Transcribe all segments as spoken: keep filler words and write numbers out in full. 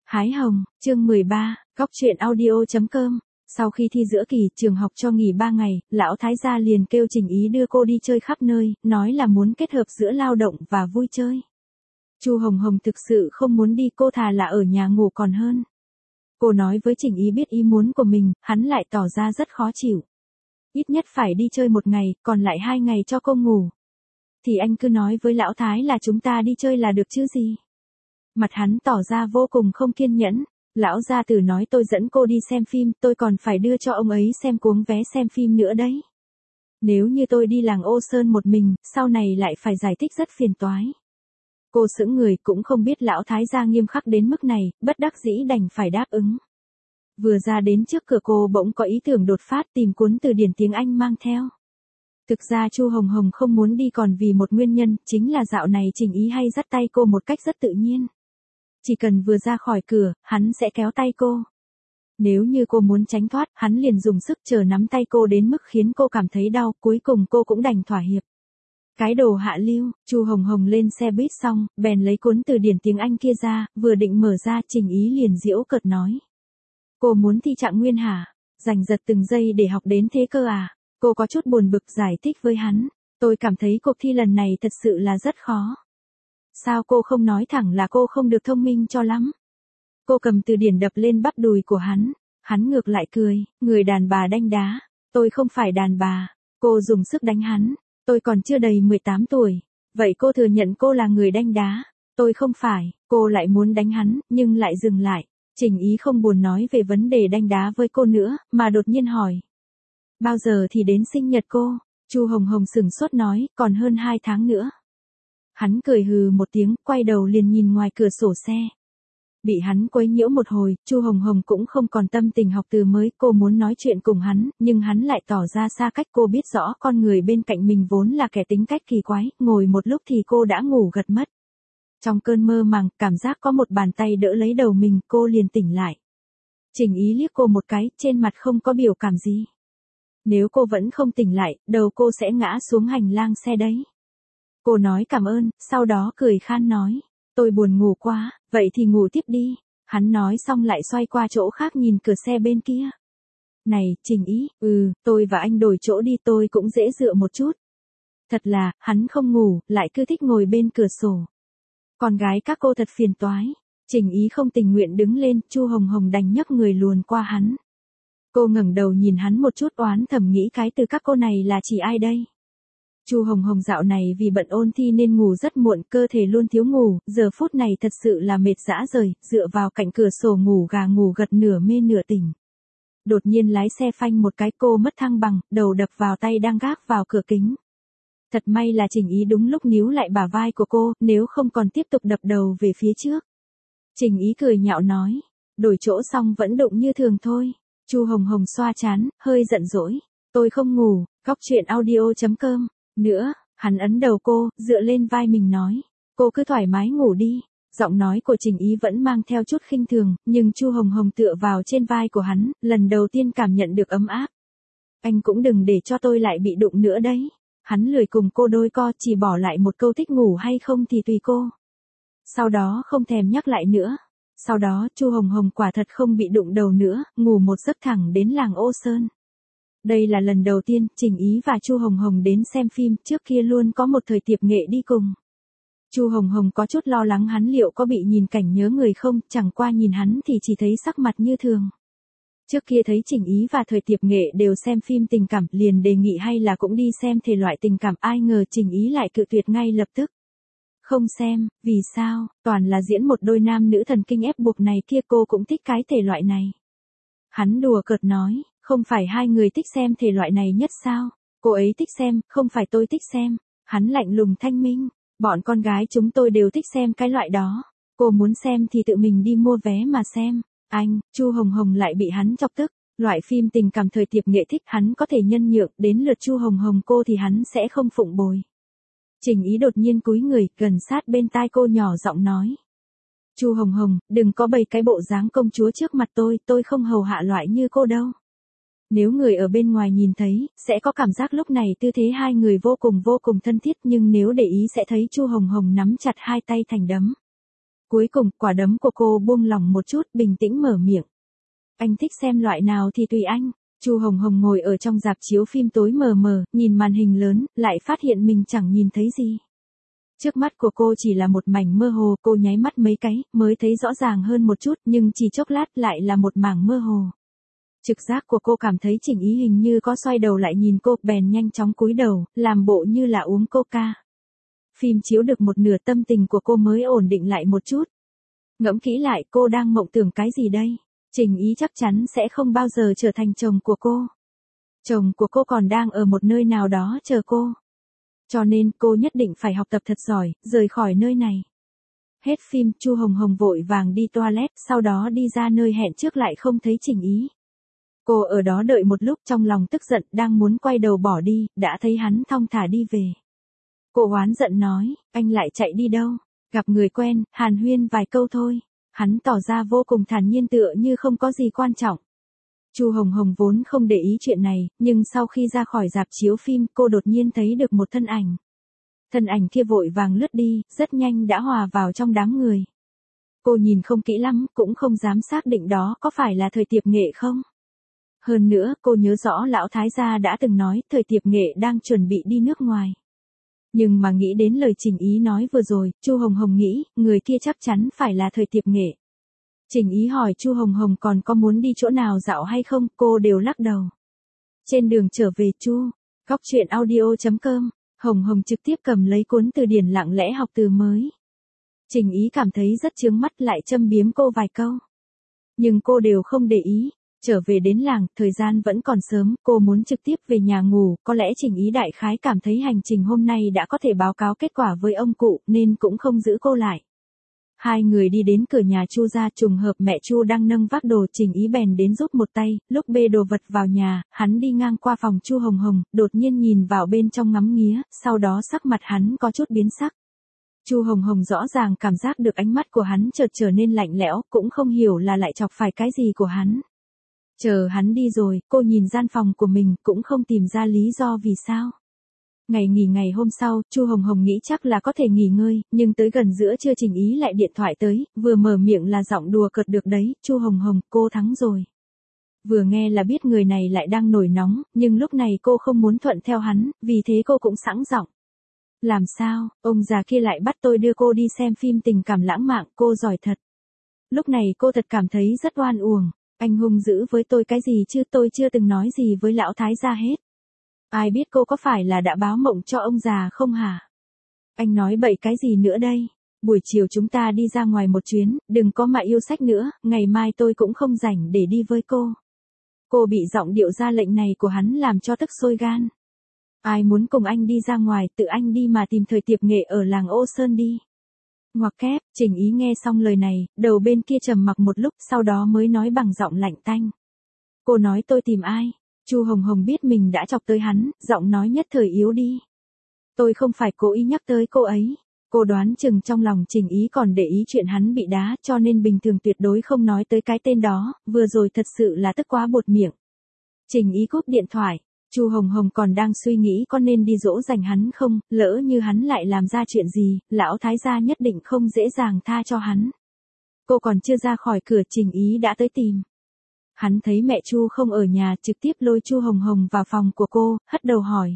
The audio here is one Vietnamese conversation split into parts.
Hái hồng, chương mười ba, góc truyện audio chấm com. Sau khi thi giữa kỳ, trường học cho nghỉ ba ngày, lão thái gia liền kêu Trình Ý đưa cô đi chơi khắp nơi, nói là muốn kết hợp giữa lao động và vui chơi. Chu Hồng Hồng thực sự không muốn đi, cô thà là ở nhà ngủ còn hơn. Cô nói với Trình Ý biết ý muốn của mình, hắn lại tỏ ra rất khó chịu. Ít nhất phải đi chơi một ngày, còn lại hai ngày cho cô ngủ. Thì anh cứ nói với lão thái là chúng ta đi chơi là được chứ gì. Mặt hắn tỏ ra vô cùng không kiên nhẫn. Lão gia tử nói tôi dẫn cô đi xem phim, tôi còn phải đưa cho ông ấy xem cuống vé xem phim nữa đấy. Nếu như tôi đi làng Ô Sơn một mình, sau này lại phải giải thích rất phiền toái. Cô sững người, cũng không biết lão thái gia nghiêm khắc đến mức này, bất đắc dĩ đành phải đáp ứng. Vừa ra đến trước cửa cô bỗng có ý tưởng đột phát, tìm cuốn từ điển tiếng Anh mang theo. Thực ra Chu Hồng Hồng không muốn đi còn vì một nguyên nhân, chính là dạo này Trình Ý hay dắt tay cô một cách rất tự nhiên. Chỉ cần vừa ra khỏi cửa, hắn sẽ kéo tay cô. Nếu như cô muốn tránh thoát, hắn liền dùng sức chờ nắm tay cô đến mức khiến cô cảm thấy đau, cuối cùng cô cũng đành thỏa hiệp. Cái đồ hạ lưu. Chu Hồng Hồng lên xe buýt xong, bèn lấy cuốn từ điển tiếng Anh kia ra, vừa định mở ra, Trình Ý liền giễu cợt nói. Cô muốn thi trạng nguyên hả? Giành giật từng giây để học đến thế cơ à? Cô có chút buồn bực giải thích với hắn. Tôi cảm thấy cuộc thi lần này thật sự là rất khó. Sao cô không nói thẳng là cô không được thông minh cho lắm? Cô cầm từ điển đập lên bắp đùi của hắn. Hắn ngược lại cười, người đàn bà đanh đá. Tôi không phải đàn bà. Cô dùng sức đánh hắn. Tôi còn chưa đầy mười tám tuổi. Vậy cô thừa nhận cô là người đanh đá. Tôi không phải. Cô lại muốn đánh hắn, nhưng lại dừng lại. Trình Ý không buồn nói về vấn đề đanh đá với cô nữa, mà đột nhiên hỏi. Bao giờ thì đến sinh nhật cô? Chu Hồng Hồng sửng sốt nói, còn hơn hai tháng nữa. Hắn cười hừ một tiếng, quay đầu liền nhìn ngoài cửa sổ xe. Bị hắn quấy nhiễu một hồi, Chu Hồng Hồng cũng không còn tâm tình học từ mới, cô muốn nói chuyện cùng hắn, nhưng hắn lại tỏ ra xa cách. Cô biết rõ con người bên cạnh mình vốn là kẻ tính cách kỳ quái, ngồi một lúc thì cô đã ngủ gật mất. Trong cơn mơ màng, cảm giác có một bàn tay đỡ lấy đầu mình, cô liền tỉnh lại. Trình Ý liếc cô một cái, trên mặt không có biểu cảm gì. Nếu cô vẫn không tỉnh lại, đầu cô sẽ ngã xuống hành lang xe đấy. Cô nói cảm ơn, sau đó cười khan nói. Tôi buồn ngủ quá, vậy thì ngủ tiếp đi. Hắn nói xong lại xoay qua chỗ khác nhìn cửa xe bên kia. Này, Trình Ý, ừ, tôi và anh đổi chỗ đi, tôi cũng dễ dựa một chút. Thật là, hắn không ngủ, lại cứ thích ngồi bên cửa sổ. Con gái các cô thật phiền toái. Trình Ý không tình nguyện đứng lên, Chu Hồng Hồng đành nhấc người luồn qua hắn. Cô ngẩng đầu nhìn hắn một chút, oán thầm nghĩ cái từ các cô này là chỉ ai đây? Chu Hồng Hồng dạo này vì bận ôn thi nên ngủ rất muộn, cơ thể luôn thiếu ngủ, giờ phút này thật sự là mệt dã rời, dựa vào cạnh cửa sổ ngủ gà ngủ gật, nửa mê nửa tỉnh. Đột nhiên lái xe phanh một cái, cô mất thăng bằng, đầu đập vào tay đang gác vào cửa kính. Thật may là Trình Ý đúng lúc níu lại bả vai của cô, nếu không còn tiếp tục đập đầu về phía trước. Trình Ý cười nhạo nói, đổi chỗ xong vẫn đụng như thường thôi. Chu Hồng Hồng xoa trán, hơi giận dỗi. Tôi không ngủ, góc truyện audio chấm com. Nữa, hắn ấn đầu cô, dựa lên vai mình nói. Cô cứ thoải mái ngủ đi. Giọng nói của Trình Ý vẫn mang theo chút khinh thường, nhưng Chu Hồng Hồng tựa vào trên vai của hắn, lần đầu tiên cảm nhận được ấm áp. Anh cũng đừng để cho tôi lại bị đụng nữa đấy. Hắn lười cùng cô đôi co, chỉ bỏ lại một câu thích ngủ hay không thì tùy cô. Sau đó không thèm nhắc lại nữa. Sau đó, Chu Hồng Hồng quả thật không bị đụng đầu nữa, ngủ một giấc thẳng đến làng Ô Sơn. Đây là lần đầu tiên, Trình Ý và Chu Hồng Hồng đến xem phim, trước kia luôn có một thời tiệp nghệ đi cùng. Chu Hồng Hồng có chút lo lắng hắn liệu có bị nhìn cảnh nhớ người không, chẳng qua nhìn hắn thì chỉ thấy sắc mặt như thường. Trước kia thấy Trình Ý và thời tiệp nghệ đều xem phim tình cảm, liền đề nghị hay là cũng đi xem thể loại tình cảm, ai ngờ Trình Ý lại cự tuyệt ngay lập tức. Không xem, vì sao, toàn là diễn một đôi nam nữ thần kinh ép buộc này kia, cô cũng thích cái thể loại này. Hắn đùa cợt nói, không phải hai người thích xem thể loại này nhất sao, cô ấy thích xem, không phải tôi thích xem. Hắn lạnh lùng thanh minh, bọn con gái chúng tôi đều thích xem cái loại đó, cô muốn xem thì tự mình đi mua vé mà xem. Anh, Chu Hồng Hồng lại bị hắn chọc tức, loại phim tình cảm thời tiệp nghệ thích hắn có thể nhân nhượng, đến lượt Chu Hồng Hồng cô thì hắn sẽ không phụng bồi. Trình Ý đột nhiên cúi người, gần sát bên tai cô nhỏ giọng nói. Chu Hồng Hồng, đừng có bày cái bộ dáng công chúa trước mặt tôi, tôi không hầu hạ loại như cô đâu. Nếu người ở bên ngoài nhìn thấy, sẽ có cảm giác lúc này tư thế hai người vô cùng vô cùng thân thiết, nhưng nếu để ý sẽ thấy Chu Hồng Hồng nắm chặt hai tay thành đấm. Cuối cùng, quả đấm của cô buông lỏng một chút, bình tĩnh mở miệng. Anh thích xem loại nào thì tùy anh. Chu Hồng Hồng ngồi ở trong rạp chiếu phim tối mờ mờ, nhìn màn hình lớn, lại phát hiện mình chẳng nhìn thấy gì. Trước mắt của cô chỉ là một mảnh mơ hồ, cô nháy mắt mấy cái, mới thấy rõ ràng hơn một chút, nhưng chỉ chốc lát lại là một mảng mơ hồ. Trực giác của cô cảm thấy Trình Ý hình như có xoay đầu lại nhìn cô, bèn nhanh chóng cúi đầu, làm bộ như là uống coca. Phim chiếu được một nửa, tâm tình của cô mới ổn định lại một chút. Ngẫm kỹ lại, cô đang mộng tưởng cái gì đây? Trình Ý chắc chắn sẽ không bao giờ trở thành chồng của cô. Chồng của cô còn đang ở một nơi nào đó chờ cô. Cho nên cô nhất định phải học tập thật giỏi, rời khỏi nơi này. Hết phim, Chu Hồng Hồng vội vàng đi toilet, sau đó đi ra nơi hẹn trước lại không thấy Trình Ý. Cô ở đó đợi một lúc, trong lòng tức giận, đang muốn quay đầu bỏ đi, đã thấy hắn thong thả đi về. Cô oán giận nói, anh lại chạy đi đâu? Gặp người quen, hàn huyên vài câu thôi. Hắn tỏ ra vô cùng thản nhiên, tựa như không có gì quan trọng. Chu Hồng Hồng vốn không để ý chuyện này, nhưng sau khi ra khỏi rạp chiếu phim, cô đột nhiên thấy được một thân ảnh. Thân ảnh kia vội vàng lướt đi, rất nhanh đã hòa vào trong đám người. Cô nhìn không kỹ lắm, cũng không dám xác định đó có phải là Thời Tiệp Nghệ không. Hơn nữa, cô nhớ rõ lão thái gia đã từng nói Thời Tiệp Nghệ đang chuẩn bị đi nước ngoài. Nhưng mà nghĩ đến lời Trình Ý nói vừa rồi, Chu Hồng Hồng nghĩ, người kia chắc chắn phải là Thời Tiệp Nghệ. Trình Ý hỏi Chu Hồng Hồng còn có muốn đi chỗ nào dạo hay không, cô đều lắc đầu. Trên đường trở về Chu, góc truyện audio chấm com, Hồng Hồng trực tiếp cầm lấy cuốn từ điển lặng lẽ học từ mới. Trình Ý cảm thấy rất chướng mắt, lại châm biếm cô vài câu. Nhưng cô đều không để ý. Trở về đến làng, thời gian vẫn còn sớm, cô muốn trực tiếp về nhà ngủ, có lẽ Trình Ý đại khái cảm thấy hành trình hôm nay đã có thể báo cáo kết quả với ông cụ, nên cũng không giữ cô lại. Hai người đi đến cửa nhà Chu gia, trùng hợp mẹ Chu đang nâng vác đồ, Trình Ý bèn đến giúp một tay, lúc bê đồ vật vào nhà, hắn đi ngang qua phòng Chu Hồng Hồng, đột nhiên nhìn vào bên trong ngắm nghía, sau đó sắc mặt hắn có chút biến sắc. Chu Hồng Hồng rõ ràng cảm giác được ánh mắt của hắn chợt trở nên lạnh lẽo, cũng không hiểu là lại chọc phải cái gì của hắn. Chờ hắn đi rồi, cô nhìn gian phòng của mình, cũng không tìm ra lý do vì sao. Ngày nghỉ ngày hôm sau, Chu Hồng Hồng nghĩ chắc là có thể nghỉ ngơi, nhưng tới gần giữa trưa Trình Ý lại điện thoại tới, vừa mở miệng là giọng đùa cợt được đấy, Chu Hồng Hồng, cô thắng rồi. Vừa nghe là biết người này lại đang nổi nóng, nhưng lúc này cô không muốn thuận theo hắn, vì thế cô cũng sẵn giọng. Làm sao, ông già kia lại bắt tôi đưa cô đi xem phim tình cảm lãng mạn, cô giỏi thật. Lúc này cô thật cảm thấy rất oan uổng. Anh hung dữ với tôi cái gì chứ, tôi chưa từng nói gì với lão thái gia hết. Ai biết cô có phải là đã báo mộng cho ông già không hả? Anh nói bậy cái gì nữa đây? Buổi chiều chúng ta đi ra ngoài một chuyến, đừng có mà yêu sách nữa, ngày mai tôi cũng không rảnh để đi với cô. Cô bị giọng điệu ra lệnh này của hắn làm cho tức sôi gan. Ai muốn cùng anh đi ra ngoài, tự anh đi mà tìm Thời Tiệp Nghệ ở làng Ô Sơn đi. Ngoặc kép, Trình Ý nghe xong lời này, đầu bên kia trầm mặc một lúc, sau đó mới nói bằng giọng lạnh tanh. Cô nói tôi tìm ai? Chu Hồng Hồng biết mình đã chọc tới hắn, giọng nói nhất thời yếu đi. Tôi không phải cố ý nhắc tới cô ấy. Cô đoán chừng trong lòng Trình Ý còn để ý chuyện hắn bị đá, cho nên bình thường tuyệt đối không nói tới cái tên đó, vừa rồi thật sự là tức quá buột miệng. Trình Ý cúp điện thoại. Chu Hồng Hồng còn đang suy nghĩ có nên đi dỗ dành hắn không, lỡ như hắn lại làm ra chuyện gì, lão thái gia nhất định không dễ dàng tha cho hắn. Cô còn chưa ra khỏi cửa, Trình Ý đã tới tìm. Hắn thấy mẹ Chu không ở nhà, trực tiếp lôi Chu Hồng Hồng vào phòng của cô, hất đầu hỏi.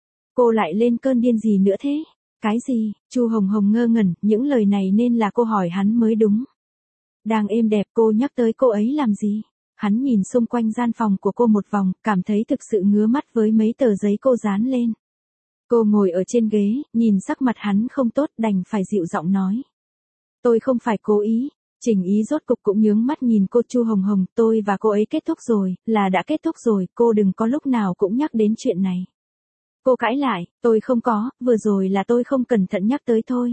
Cô lại lên cơn điên gì nữa thế? Cái gì? Chu Hồng Hồng ngơ ngẩn, những lời này nên là cô hỏi hắn mới đúng. Đang êm đẹp, cô nhắc tới cô ấy làm gì? Hắn nhìn xung quanh gian phòng của cô một vòng, cảm thấy thực sự ngứa mắt với mấy tờ giấy cô dán lên. Cô ngồi ở trên ghế, nhìn sắc mặt hắn không tốt, đành phải dịu giọng nói. Tôi không phải cố ý. Trình Ý rốt cục cũng nhướng mắt nhìn cô. Chu Hồng Hồng, tôi và cô ấy kết thúc rồi, là đã kết thúc rồi, cô đừng có lúc nào cũng nhắc đến chuyện này. Cô cãi lại, tôi không có, vừa rồi là tôi không cẩn thận nhắc tới thôi.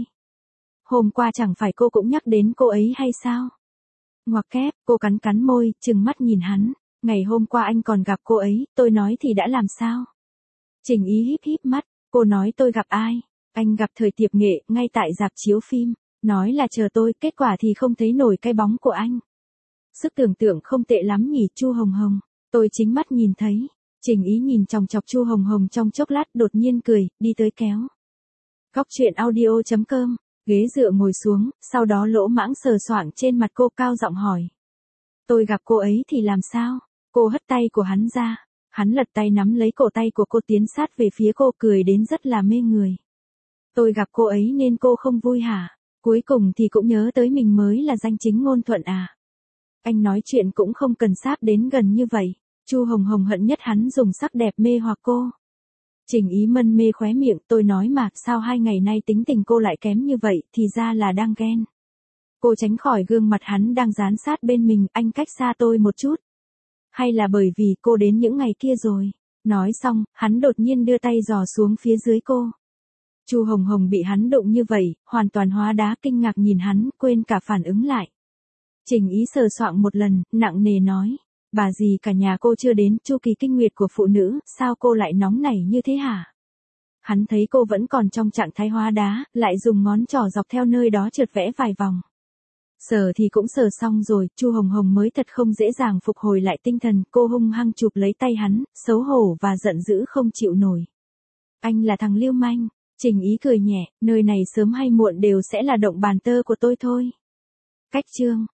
Hôm qua chẳng phải cô cũng nhắc đến cô ấy hay sao? Ngoặc kép, cô cắn cắn môi, trừng mắt nhìn hắn. Ngày hôm qua anh còn gặp cô ấy, tôi nói thì đã làm sao? Trình Ý híp híp mắt, cô nói tôi gặp ai? Anh gặp Thời Tiệp Nghệ, ngay tại rạp chiếu phim. Nói là chờ tôi, kết quả thì không thấy nổi cái bóng của anh. Sức tưởng tượng không tệ lắm nhỉ Chu Hồng Hồng. Tôi chính mắt nhìn thấy. Trình Ý nhìn chòng chọc Chu Hồng Hồng trong chốc lát, đột nhiên cười, đi tới kéo. Góc truyện audio chấm com Ghế dựa ngồi xuống, sau đó lỗ mãng sờ soạng trên mặt cô cao giọng hỏi. Tôi gặp cô ấy thì làm sao? Cô hất tay của hắn ra. Hắn lật tay nắm lấy cổ tay của cô tiến sát về phía cô cười đến rất là mê người. Tôi gặp cô ấy nên cô không vui hả? Cuối cùng thì cũng nhớ tới mình mới là danh chính ngôn thuận à? Anh nói chuyện cũng không cần sáp đến gần như vậy. Chu Hồng Hồng hận nhất hắn dùng sắc đẹp mê hoặc cô. Trình Ý mân mê khóe miệng, tôi nói mà, sao hai ngày nay tính tình cô lại kém như vậy, thì ra là đang ghen. Cô tránh khỏi gương mặt hắn đang dán sát bên mình, anh cách xa tôi một chút. Hay là bởi vì cô đến những ngày kia rồi. Nói xong, hắn đột nhiên đưa tay dò xuống phía dưới cô. Chu Hồng Hồng bị hắn đụng như vậy, hoàn toàn hóa đá kinh ngạc nhìn hắn, quên cả phản ứng lại. Trình Ý sờ soạng một lần, nặng nề nói. Bà gì cả nhà cô chưa đến, chu kỳ kinh nguyệt của phụ nữ, sao cô lại nóng nảy như thế hả? Hắn thấy cô vẫn còn trong trạng thái hóa đá, lại dùng ngón trỏ dọc theo nơi đó trượt vẽ vài vòng. Sờ thì cũng sờ xong rồi, Chu Hồng Hồng mới thật không dễ dàng phục hồi lại tinh thần, cô hung hăng chụp lấy tay hắn, xấu hổ và giận dữ không chịu nổi. Anh là thằng lưu manh. Trình Ý cười nhẹ, nơi này sớm hay muộn đều sẽ là động bàn tơ của tôi thôi. Cách chương